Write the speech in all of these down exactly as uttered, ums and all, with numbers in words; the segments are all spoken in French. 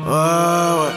Ouais, ouais.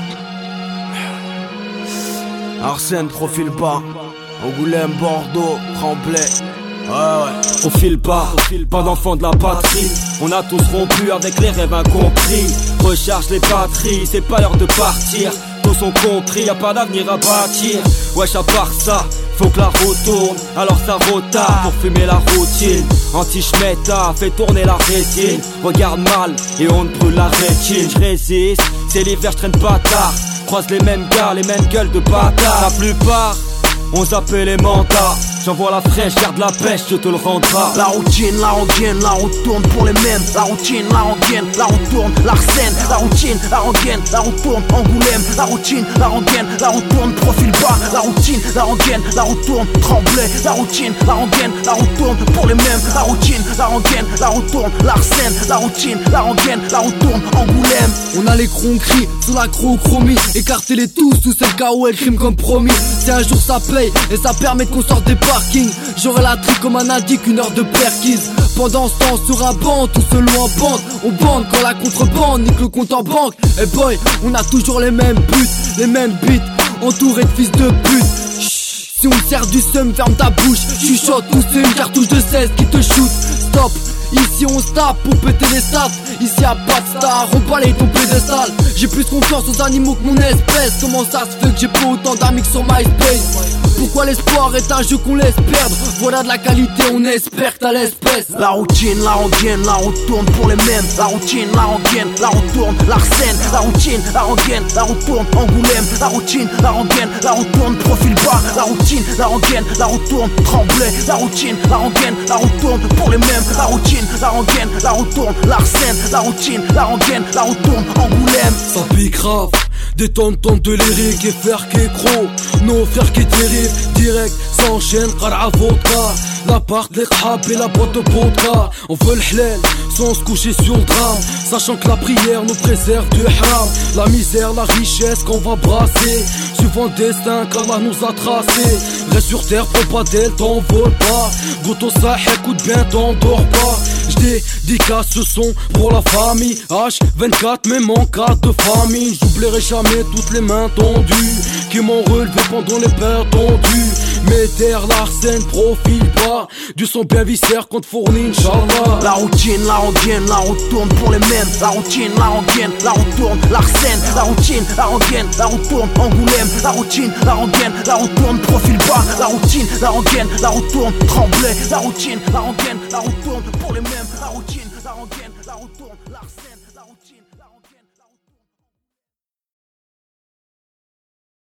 Arsène, profil bas. Angoulême, Bordeaux, Tremblay. Ouais, ouais. Profil bas, pas d'enfant de la patrie. On a tous rompu avec les rêves incompris. Recharge les batteries, c'est pas l'heure de partir. Tous sont compris, y'a pas d'avenir à bâtir. Wesh, à part ça, faut que la route tourne, alors ça rotarde pour fumer la routine. Anti-schmetta, fait tourner la rétine. Regarde mal et on te brûle la rétine. J'résiste, c'est l'hiver, j'traîne pas tard. Croise les mêmes gars, les mêmes gueules de bâtards. La plupart, on s'appelle les mandats. J'envoie la fraîche, garde la pêche, je te le rendra. La routine, la rengaine, la route tourne pour les mêmes. La routine, la rengaine, la route tourne, l'Arsène. La routine, la rengaine, la route tourne, Angoulême. La routine, la rengaine, la route tourne, profil bas. La routine, la rengaine, la route tourne, Tremblay. La routine, la rengaine, la route tourne pour les mêmes. La routine, la rengaine, la route tourne, l'Arsène. La routine, la rengaine, la route tourne, Angoulême. On a les cronqueries sous la chrochromie. Écartez-les tous, tous c'est le K O L crime comme promis. Si un jour ça paye et ça permet qu'on sorte des parkings, j'aurai la trique comme un indique, une heure de perquise. Pendant ce temps sur un banc, tout seul ou en bande. On bande quand la contrebande nique le compte en banque. Et boy, on a toujours les mêmes buts, les mêmes beats, entourés de fils de pute. Chut, si on te sert du seum, ferme ta bouche. Chuchote, tout c'est une cartouche de seize qui te shoot. Stop, ici on se tape pour péter les stats. Ici y'a pas de star, on balaye ton pédestal. J'ai plus confiance aux animaux que mon espèce. Comment ça se fait que j'ai pas autant d'amis que sur MySpace? Pourquoi l'espoir est un jeu qu'on laisse perdre? Voilà de la qualité, on espère que t'as l'espèce. La routine, la rengaine, la route tourne pour les mêmes. La routine, la rengaine, la route tourne, l'Arsène. La routine, la rengaine, la route tourne, Angoulême. La routine, la rengaine, la route tourne, profil bas. La routine, la rengaine, la route tourne, Tremblay. La routine, la rengaine, la route tourne pour les mêmes. La routine, la rengaine, la route tourne, l'Arsène. La routine, la rengaine, la route tourne, Angoulême. Ça pique grave, des tonnes tonnes de lyrique et faire qui gros. Nos frères qui dérivent, direct, s'enchaîne, qara vodka. L'appart, les khab et la boîte de vodka. On veut le halal, sans se coucher sur le drame. Sachant que la prière nous préserve du haram. La misère, la richesse qu'on va brasser, suivant le destin qu'Allah nous a tracé. Reste sur terre, prends pas d'aile, t'envole pas. Goto ça, écoute bien, t'endors pas. J'dédicace ce son pour la famille H vingt-quatre, même en cas de famille. J'oublierai jamais toutes les mains tendues qui m'ont relevé pendant les perdus. Médère, l'Arsène, profil bas, du son bien viscère qu'on te fournit, Inch'Allah. La routine, la rengaine, la route tourne pour les mêmes. La routine, la rengaine, la route tourne, l'Arsène. La routine, la rengaine, la route tourne, Angoulême. La routine, la rengaine, la route tourne, profil bas. La routine, la rengaine, la route tourne, Tremblay. La routine, la rengaine, la route tourne pour les mêmes. La routine, la rengaine, la route tourne, l'Arsène. La routine, la rengaine.